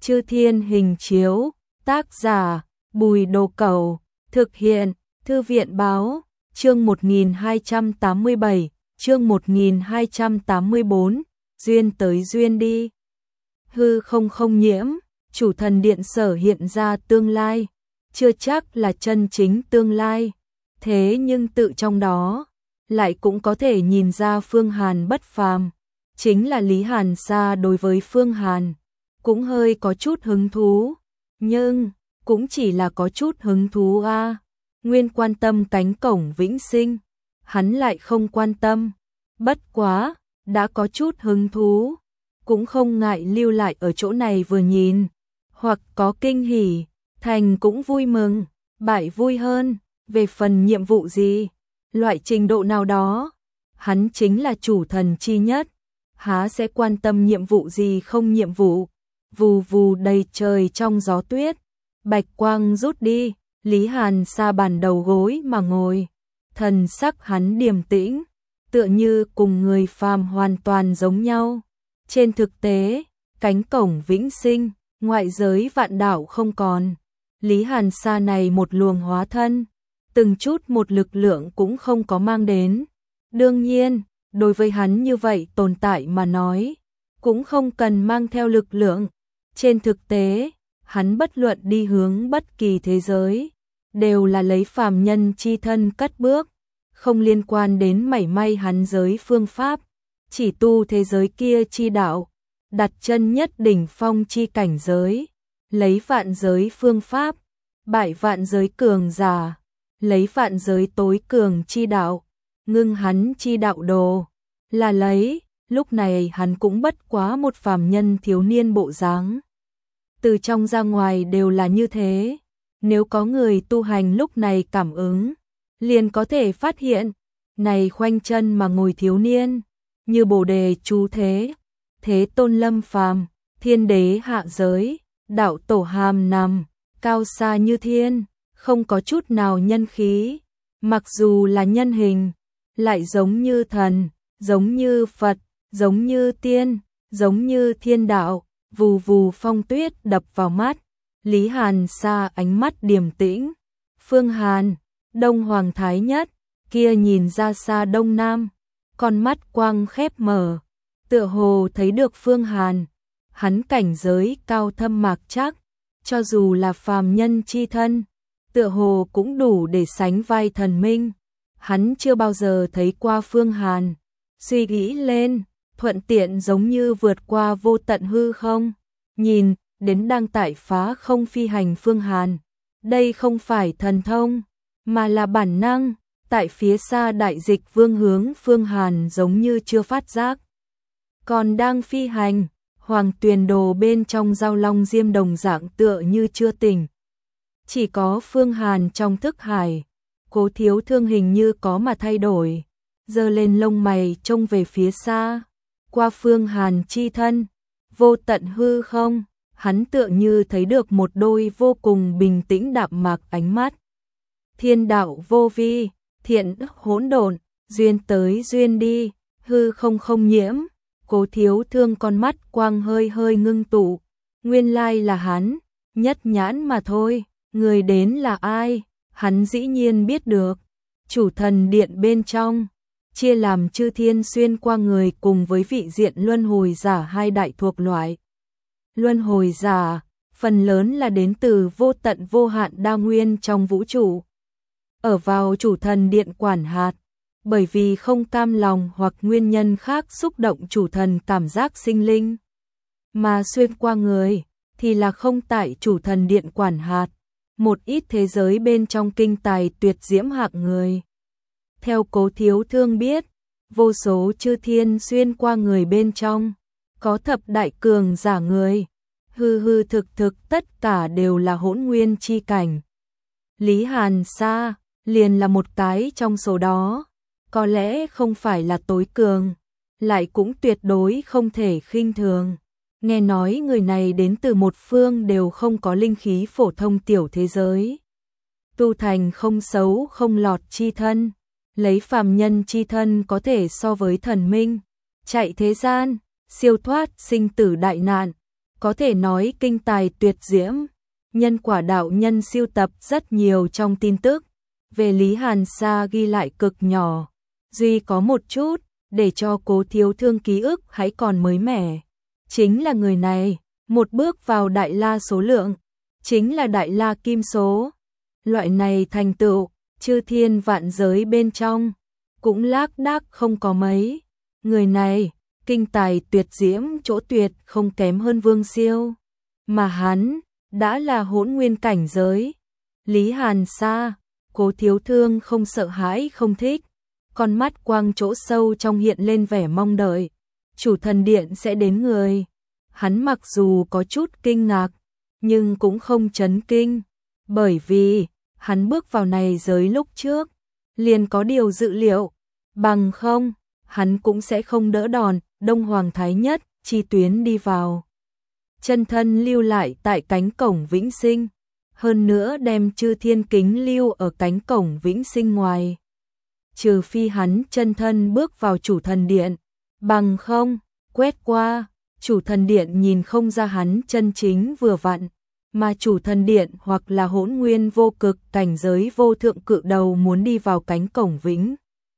Chư Thiên Hình Chiếu, tác giả Bùi Đồ Cẩu, thực hiện Thư viện Báo, chương 1287, chương 1284, duyên tới duyên đi. Hư không không nhiễm, chủ thần điện sở hiện ra tương lai, chưa chắc là chân chính tương lai, thế nhưng tự trong đó, lại cũng có thể nhìn ra Phương Hàn bất phàm, chính là Lý Hàn Sa đối với Phương Hàn, cũng hơi có chút hứng thú, nhưng cũng chỉ là có chút hứng thú a. Nguyên quan tâm cánh cổng vĩnh sinh, hắn lại không quan tâm, bất quá, đã có chút hứng thú, cũng không ngại lưu lại ở chỗ này vừa nhìn, hoặc có kinh hỉ, thành cũng vui mừng, bại vui hơn, về phần nhiệm vụ gì, loại trình độ nào đó, hắn chính là chủ thần chi nhất, há sẽ quan tâm nhiệm vụ gì không nhiệm vụ. Vù vù đầy trời trong gió tuyết, bạch quang rút đi, Lý Hàn Sa bàn đầu gối mà ngồi, thần sắc hắn điềm tĩnh, tựa như cùng người phàm hoàn toàn giống nhau. Trên thực tế, cánh cổng vĩnh sinh, ngoại giới vạn đảo không còn, Lý Hàn Sa này một luồng hóa thân, từng chút một lực lượng cũng không có mang đến. Đương nhiên, đối với hắn như vậy tồn tại mà nói, cũng không cần mang theo lực lượng. Trên thực tế, hắn bất luận đi hướng bất kỳ thế giới, đều là lấy phàm nhân chi thân cất bước, không liên quan đến mảy may hắn giới phương pháp, chỉ tu thế giới kia chi đạo, đặt chân nhất đỉnh phong chi cảnh giới, lấy vạn giới phương pháp, bại vạn giới cường giả, lấy vạn giới tối cường chi đạo, ngưng hắn chi đạo đồ, là lấy, lúc này hắn cũng bất quá một phàm nhân thiếu niên bộ dáng. Từ trong ra ngoài đều là như thế, nếu có người tu hành lúc này cảm ứng, liền có thể phát hiện, này khoanh chân mà ngồi thiếu niên, như Bồ Đề chú thế, thế tôn lâm phàm, thiên đế hạ giới, đạo tổ hàm nằm, cao xa như thiên, không có chút nào nhân khí, mặc dù là nhân hình, lại giống như thần, giống như Phật, giống như tiên, giống như thiên đạo. Vù vù phong tuyết đập vào mắt, Lý Hàn Sa ánh mắt điềm tĩnh. Phương Hàn, Đông Hoàng Thái Nhất, kia nhìn ra xa Đông Nam, con mắt quang khép mở, tựa hồ thấy được Phương Hàn. Hắn cảnh giới cao thâm mạc chắc, cho dù là phàm nhân chi thân, tựa hồ cũng đủ để sánh vai thần minh. Hắn chưa bao giờ thấy qua Phương Hàn, suy nghĩ lên. Thuận tiện giống như vượt qua vô tận hư không, nhìn đến đang tại phá không phi hành Phương Hàn. Đây không phải thần thông, mà là bản năng, tại phía xa đại dịch vương hướng Phương Hàn giống như chưa phát giác. Còn đang phi hành, Hoàng Tuyền Đồ bên trong Giao Long Diêm đồng dạng tựa như chưa tỉnh. Chỉ có Phương Hàn trong thức hải, Cố Thiếu Thương hình như có mà thay đổi, giơ lên lông mày trông về phía xa. Qua Phương Hàn chi thân, vô tận hư không, hắn tựa như thấy được một đôi vô cùng bình tĩnh đạm mạc ánh mắt. Thiên đạo vô vi, thiện hỗn độn, duyên tới duyên đi, hư không không nhiễm. Cố Thiếu Thương con mắt quang hơi hơi ngưng tụ, nguyên lai là hắn, nhất nhãn mà thôi, người đến là ai, hắn dĩ nhiên biết được. Chủ thần điện bên trong, chia làm chư thiên xuyên qua người cùng với vị diện luân hồi giả hai đại thuộc loại. Luân hồi giả, phần lớn là đến từ vô tận vô hạn đa nguyên trong vũ trụ. Ở vào chủ thần điện quản hạt, bởi vì không cam lòng hoặc nguyên nhân khác xúc động chủ thần cảm giác sinh linh. Mà xuyên qua người, thì là không tại chủ thần điện quản hạt, một ít thế giới bên trong kinh tài tuyệt diễm hạng người. Theo Cố Thiếu Thương biết, vô số chư thiên xuyên qua người bên trong, có thập đại cường giả người, hư hư thực thực tất cả đều là hỗn nguyên chi cảnh. Lý Hàn Sa liền là một cái trong số đó, có lẽ không phải là tối cường, lại cũng tuyệt đối không thể khinh thường. Nghe nói người này đến từ một phương đều không có linh khí phổ thông tiểu thế giới. Tu thành không xấu không lọt chi thân. Lấy phàm nhân chi thân có thể so với thần minh, chạy thế gian, siêu thoát sinh tử đại nạn, có thể nói kinh tài tuyệt diễm. Nhân quả đạo nhân siêu tập rất nhiều trong tin tức, về Lý Hàn Sa ghi lại cực nhỏ, duy có một chút, để cho Cố Thiếu Thương ký ức hãy còn mới mẻ. Chính là người này, một bước vào đại la số lượng, chính là đại la kim số. Loại này thành tựu, chư thiên vạn giới bên trong, cũng lác đác không có mấy. Người này, kinh tài tuyệt diễm chỗ tuyệt không kém hơn Vương Siêu. Mà hắn, đã là hỗn nguyên cảnh giới. Lý Hàn Sa, Cố Thiếu Thương không sợ hãi không thích, con mắt quang chỗ sâu trong hiện lên vẻ mong đợi. Chủ thần điện sẽ đến người. Hắn mặc dù có chút kinh ngạc, nhưng cũng không chấn kinh, bởi vì hắn bước vào này giới lúc trước, liền có điều dự liệu, bằng không, hắn cũng sẽ không đỡ đòn Đông Hoàng Thái Nhất chi tuyến đi vào. Chân thân lưu lại tại cánh cổng vĩnh sinh, hơn nữa đem chư thiên kính lưu ở cánh cổng vĩnh sinh ngoài. Trừ phi hắn chân thân bước vào chủ thần điện, bằng không, quét qua, chủ thần điện nhìn không ra hắn chân chính vừa vặn, mà chủ thần điện hoặc là hỗn nguyên vô cực cảnh giới vô thượng cự đầu muốn đi vào cánh cổng vĩnh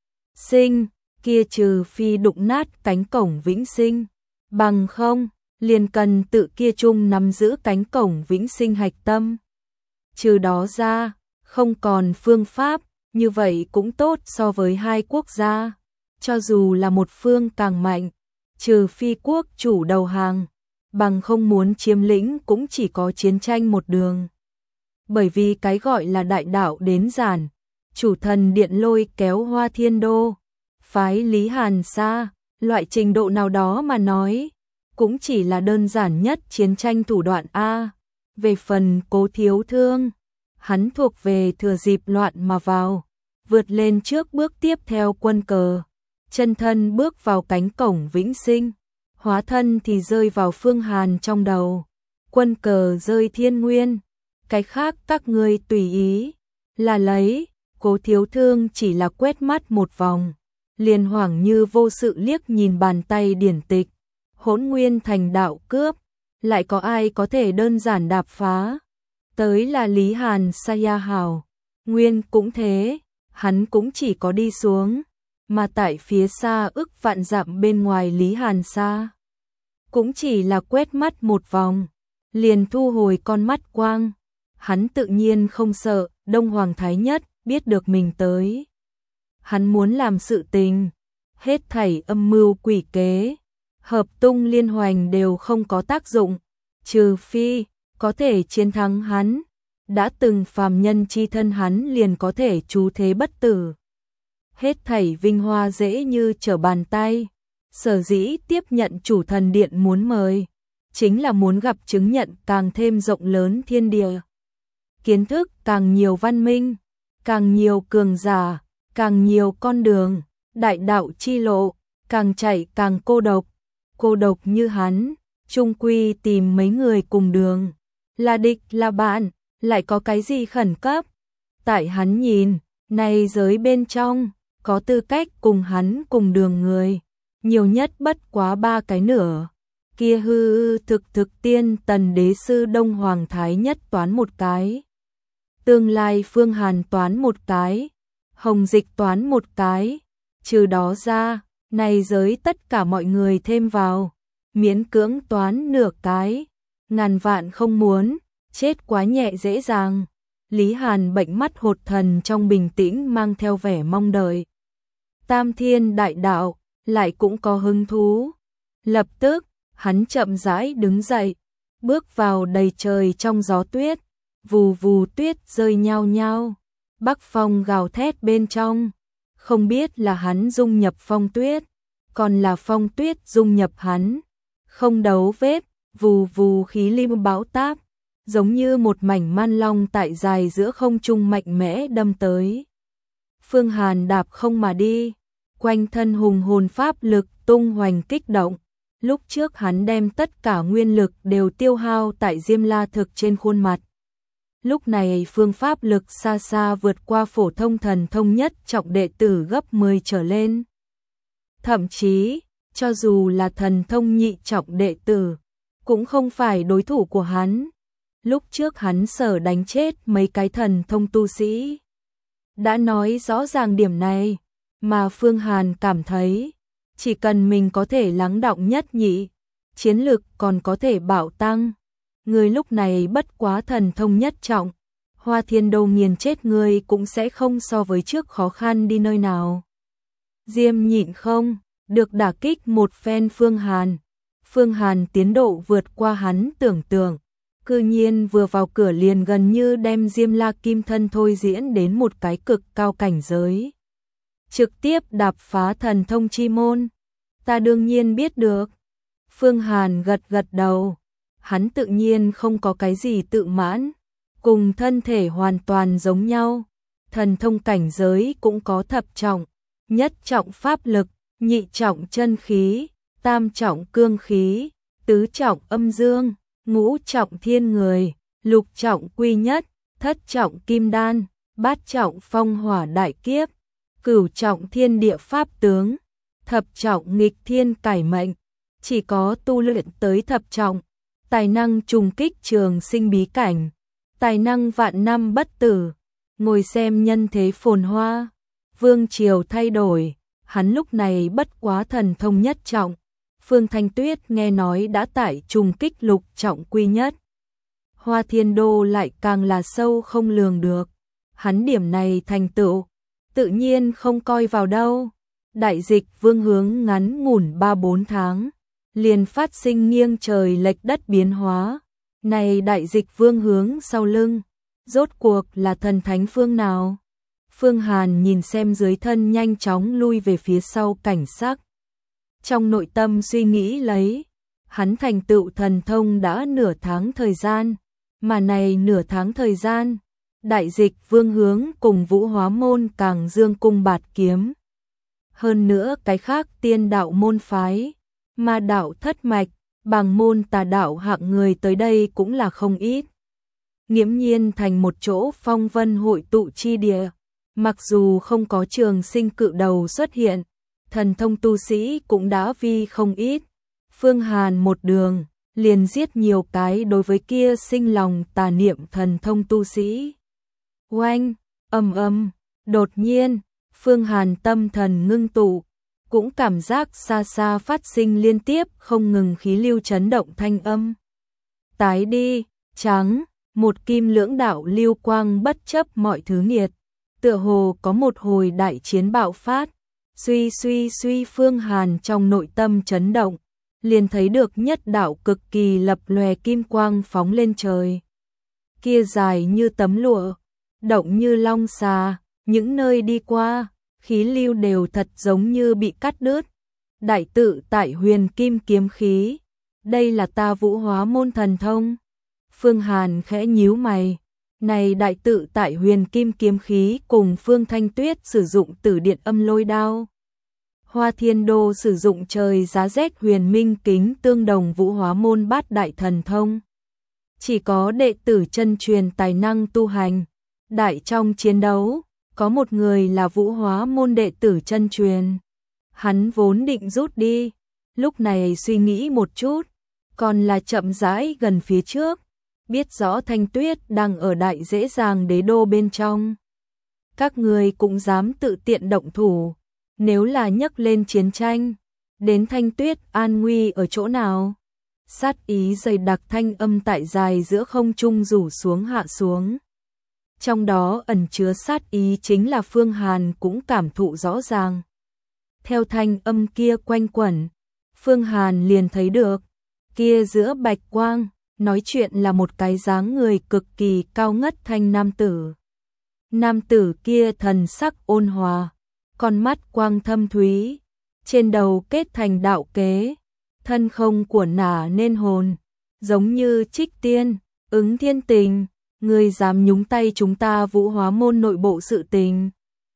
sinh, kia trừ phi đụng nát cánh cổng vĩnh sinh, bằng không, liền cần tự kia chung nắm giữ cánh cổng vĩnh sinh hạch tâm. Trừ đó ra, không còn phương pháp, như vậy cũng tốt so với hai quốc gia, cho dù là một phương càng mạnh, trừ phi quốc chủ đầu hàng, bằng không muốn chiếm lĩnh cũng chỉ có chiến tranh một đường. Bởi vì cái gọi là đại đạo đến giản, chủ thần điện lôi kéo Hoa Thiên Đô, phái Lý Hàn Sa, loại trình độ nào đó mà nói, cũng chỉ là đơn giản nhất chiến tranh thủ đoạn A. Về phần Cố Thiếu Thương, hắn thuộc về thừa dịp loạn mà vào, vượt lên trước bước tiếp theo quân cờ, chân thân bước vào cánh cổng vĩnh sinh, hóa thân thì rơi vào Phương Hàn trong đầu, quân cờ rơi Thiên Nguyên, cái khác các ngươi tùy ý, là lấy. Cố Thiếu Thương chỉ là quét mắt một vòng, liền hoảng như vô sự liếc nhìn bàn tay điển tịch, hỗn nguyên thành đạo cướp, lại có ai có thể đơn giản đạp phá. Tới là Lý Hàn Sa hào, nguyên cũng thế, hắn cũng chỉ có đi xuống, mà tại phía xa ức vạn dặm bên ngoài Lý Hàn Sa, cũng chỉ là quét mắt một vòng, liền thu hồi con mắt quang. Hắn tự nhiên không sợ Đông Hoàng Thái Nhất biết được mình tới. Hắn muốn làm sự tình, hết thảy âm mưu quỷ kế, hợp tung liên hoành đều không có tác dụng, trừ phi có thể chiến thắng hắn, đã từng phàm nhân chi thân hắn liền có thể trú thế bất tử. Hết thảy vinh hoa dễ như trở bàn tay, sở dĩ tiếp nhận chủ thần điện muốn mời, chính là muốn gặp chứng nhận càng thêm rộng lớn thiên địa. Kiến thức càng nhiều văn minh, càng nhiều cường giả, càng nhiều con đường, đại đạo chi lộ, càng chạy càng cô độc như hắn, chung quy tìm mấy người cùng đường, là địch là bạn, lại có cái gì khẩn cấp. Tại hắn nhìn, này giới bên trong, có tư cách cùng hắn cùng đường người, nhiều nhất bất quá 3 cái nửa. Kia hư thực tiên tần đế sư Đông Hoàng Thái Nhất toán một cái, tương lai Phương Hàn toán một cái, Hồng Dịch toán một cái, trừ đó ra, này giới tất cả mọi người thêm vào, miễn cưỡng toán nửa cái, ngàn vạn không muốn, chết quá nhẹ dễ dàng. Lý Hàn bệnh mắt hột thần trong bình tĩnh mang theo vẻ mong đợi. Tam thiên đại đạo, lại cũng có hứng thú. Lập tức, hắn chậm rãi đứng dậy, bước vào đầy trời trong gió tuyết, vù vù tuyết rơi nhao nhao, bắc phong gào thét bên trong, không biết là hắn dung nhập phong tuyết, còn là phong tuyết dung nhập hắn, không đấu vết, vù vù khí lim bão táp, giống như một mảnh man long tại dài giữa không trung mạnh mẽ đâm tới. Phương Hàn đạp không mà đi, quanh thân hùng hồn pháp lực tung hoành kích động. Lúc trước hắn đem tất cả nguyên lực đều tiêu hao tại Diêm La thực trên khuôn mặt. Lúc này phương pháp lực xa xa vượt qua phổ thông thần thông nhất trọng đệ tử gấp 10 trở lên. Thậm chí, cho dù là thần thông nhị trọng đệ tử, cũng không phải đối thủ của hắn. Lúc trước hắn sợ đánh chết mấy cái thần thông tu sĩ. Đã nói rõ ràng điểm này, mà Phương Hàn cảm thấy, chỉ cần mình có thể lắng đọng nhất nhị, chiến lực còn có thể bạo tăng. Người lúc này bất quá thần thông nhất trọng, Hoa Thiên Đô nghiền chết người cũng sẽ không so với trước khó khăn đi nơi nào. Diêm nhịn không, được đả kích một phen Phương Hàn. Phương Hàn tiến độ vượt qua hắn tưởng tượng, cư nhiên vừa vào cửa liền gần như đem Diêm La Kim Thân thôi diễn đến một cái cực cao cảnh giới. Trực tiếp đạp phá thần thông chi môn. Ta đương nhiên biết được. Phương Hàn gật gật đầu. Hắn tự nhiên không có cái gì tự mãn. Cùng thân thể hoàn toàn giống nhau. Thần thông cảnh giới cũng có thập trọng. Nhất trọng pháp lực, nhị trọng chân khí, tam trọng cương khí, tứ trọng âm dương, ngũ trọng thiên người, lục trọng quy nhất, thất trọng kim đan, bát trọng phong hỏa đại kiếp, cửu trọng thiên địa pháp tướng, thập trọng nghịch thiên cải mệnh. Chỉ có tu luyện tới thập trọng, tài năng trùng kích trường sinh bí cảnh, tài năng vạn năm bất tử. Ngồi xem nhân thế phồn hoa, vương triều thay đổi, hắn lúc này bất quá thần thông nhất trọng. Phương Thanh Tuyết nghe nói đã tại trùng kích lục trọng quy nhất. Hoa Thiên Đô lại càng là sâu không lường được. Hắn điểm này thành tựu, tự nhiên không coi vào đâu. Đại dịch vương hướng ngắn ngủn 3-4 tháng, liền phát sinh nghiêng trời lệch đất biến hóa. Này đại dịch vương hướng sau lưng, rốt cuộc là thần thánh phương nào? Phương Hàn nhìn xem dưới thân nhanh chóng lui về phía sau cảnh sắc. Trong nội tâm suy nghĩ lấy, hắn thành tựu thần thông đã nửa tháng thời gian, mà này nửa tháng thời gian, đại dịch vương hướng cùng Vũ Hóa môn càng dương cung bạt kiếm. Hơn nữa cái khác tiên đạo môn phái, ma đạo thất mạch, bằng môn tà đạo hạng người tới đây cũng là không ít. Nghiễm nhiên thành một chỗ phong vân hội tụ chi địa, mặc dù không có trường sinh cự đầu xuất hiện, thần thông tu sĩ cũng đã vi không ít. Phương Hàn một đường, liền giết nhiều cái đối với kia sinh lòng tà niệm thần thông tu sĩ. Oanh, đột nhiên, Phương Hàn tâm thần ngưng tụ, cũng cảm giác xa xa phát sinh liên tiếp không ngừng khí lưu chấn động thanh âm. Tái đi, trắng, một kim lưỡng đạo lưu quang bất chấp mọi thứ nghiệt, tựa hồ có một hồi đại chiến bạo phát. Suy Phương Hàn trong nội tâm chấn động, liền thấy được nhất đạo cực kỳ lập lòe kim quang phóng lên trời. Kia dài như tấm lụa, động như long xà, những nơi đi qua, khí lưu đều thật giống như bị cắt đứt. Đại tự tại huyền kim kiếm khí, đây là ta Vũ Hóa môn thần thông. Phương Hàn khẽ nhíu mày. Này đại tự tại huyền kim kiếm khí cùng Phương Thanh Tuyết sử dụng tử điện âm lôi đao. Hoa Thiên Đô sử dụng trời giá rét huyền minh kính tương đồng Vũ Hóa môn bát đại thần thông. Chỉ có đệ tử chân truyền tài năng tu hành. Đại trong chiến đấu, có một người là Vũ Hóa môn đệ tử chân truyền. Hắn vốn định rút đi, lúc này suy nghĩ một chút, còn là chậm rãi gần phía trước. Biết rõ Thanh Tuyết đang ở đại dễ dàng đế đô bên trong. Các người cũng dám tự tiện động thủ, nếu là nhấc lên chiến tranh, đến Thanh Tuyết an nguy ở chỗ nào? Sát ý dày đặc thanh âm tại dài giữa không trung rủ xuống hạ xuống. Trong đó ẩn chứa sát ý chính là Phương Hàn cũng cảm thụ rõ ràng. Theo thanh âm kia quanh quẩn, Phương Hàn liền thấy được, kia giữa bạch quang, nói chuyện là một cái dáng người cực kỳ cao ngất thanh nam tử. Nam tử kia thần sắc ôn hòa, con mắt quang thâm thúy, trên đầu kết thành đạo kế, thân không của nả nên hồn, giống như trích tiên, ứng thiên tình, người dám nhúng tay chúng ta Vũ Hóa môn nội bộ sự tình.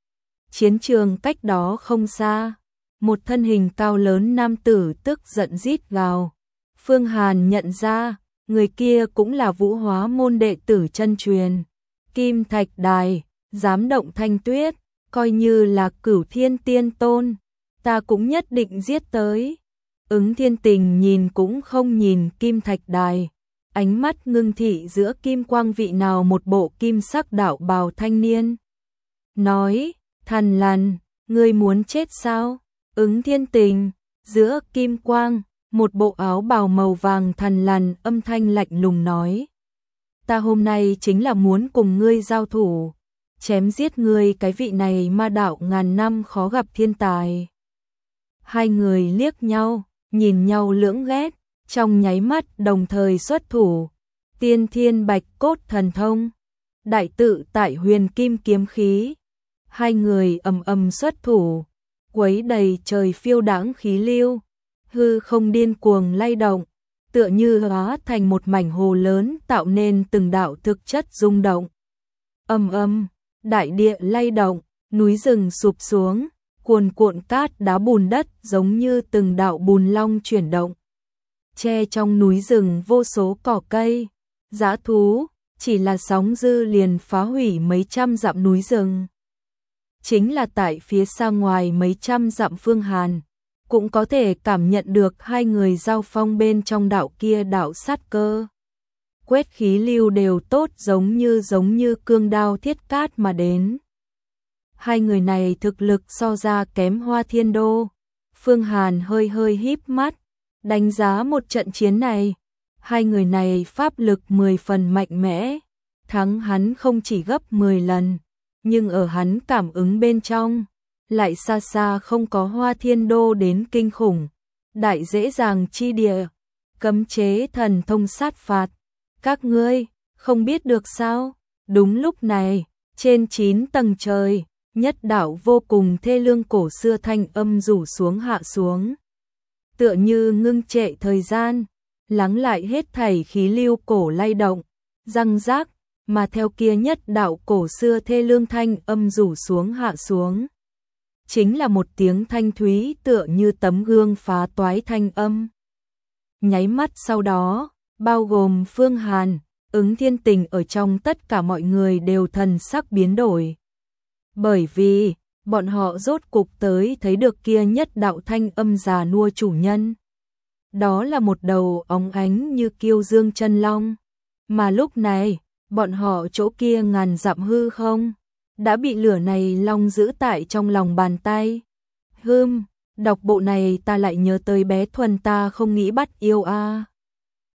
Chiến trường cách đó không xa, một thân hình cao lớn nam tử tức giận rít gào. Phương Hàn nhận ra, người kia cũng là Vũ Hóa môn đệ tử chân truyền. Kim Thạch Đài, dám động Thanh Tuyết, coi như là Cửu Thiên Tiên Tôn, ta cũng nhất định giết tới. Ứng Thiên Tình nhìn cũng không nhìn Kim Thạch Đài, ánh mắt ngưng thị giữa kim quang vị nào một bộ kim sắc đạo bào thanh niên. Nói, Thần Lằn, ngươi muốn chết sao? Ứng Thiên Tình, giữa kim quang, một bộ áo bào màu vàng Thần Lằn âm thanh lạnh lùng nói. Ta hôm nay chính là muốn cùng ngươi giao thủ, chém giết ngươi cái vị này ma đạo ngàn năm khó gặp thiên tài. Hai người liếc nhau, nhìn nhau lưỡng ghét, trong nháy mắt đồng thời xuất thủ. Tiên Thiên Bạch Cốt Thần Thông, đại tự tại huyền kim kiếm khí. Hai người ầm ầm xuất thủ, quấy đầy trời phiêu đãng khí lưu, hư không điên cuồng lay động, tựa như hóa thành một mảnh hồ lớn tạo nên từng đạo thực chất rung động. Ầm ầm, đại địa lay động, núi rừng sụp xuống, cuồn cuộn cát đá bùn đất giống như từng đạo bùn long chuyển động. Che trong núi rừng vô số cỏ cây, dã thú, chỉ là sóng dư liền phá hủy mấy trăm dặm núi rừng. Chính là tại phía xa ngoài mấy trăm dặm Phương Hàn, cũng có thể cảm nhận được hai người giao phong bên trong đạo kia đạo sát cơ. Quét khí lưu đều tốt giống như cương đao thiết cát mà đến. Hai người này thực lực so ra kém Hoa Thiên Đô. Phương Hàn hơi hơi híp mắt, đánh giá một trận chiến này. Hai người này pháp lực 10 phần mạnh mẽ, thắng hắn không chỉ gấp 10 lần, nhưng ở hắn cảm ứng bên trong, lại xa xa không có Hoa Thiên Đô đến kinh khủng. Đại dễ dàng chi địa, cấm chế thần thông sát phạt. Các ngươi, không biết được sao? Đúng lúc này, trên 9 tầng trời, nhất đạo vô cùng thê lương cổ xưa thanh âm rủ xuống hạ xuống. Tựa như ngưng trệ thời gian, lắng lại hết thảy khí lưu cổ lay động, răng rác, mà theo kia nhất đạo cổ xưa thê lương thanh âm rủ xuống hạ xuống. Chính là một tiếng thanh thúy tựa như tấm gương phá toái thanh âm. Nháy mắt sau đó, bao gồm Phương Hàn, Ứng Thiên Tình ở trong tất cả mọi người đều thần sắc biến đổi. Bởi vì, bọn họ rốt cục tới thấy được kia nhất đạo thanh âm già nua chủ nhân. Đó là một đầu óng ánh như kiêu dương chân long. Mà lúc này, bọn họ chỗ kia ngàn dặm hư không, đã bị lửa này long giữ tại trong lòng bàn tay. Đọc bộ này ta lại nhớ tới bé Thuần ta không nghĩ bắt yêu a.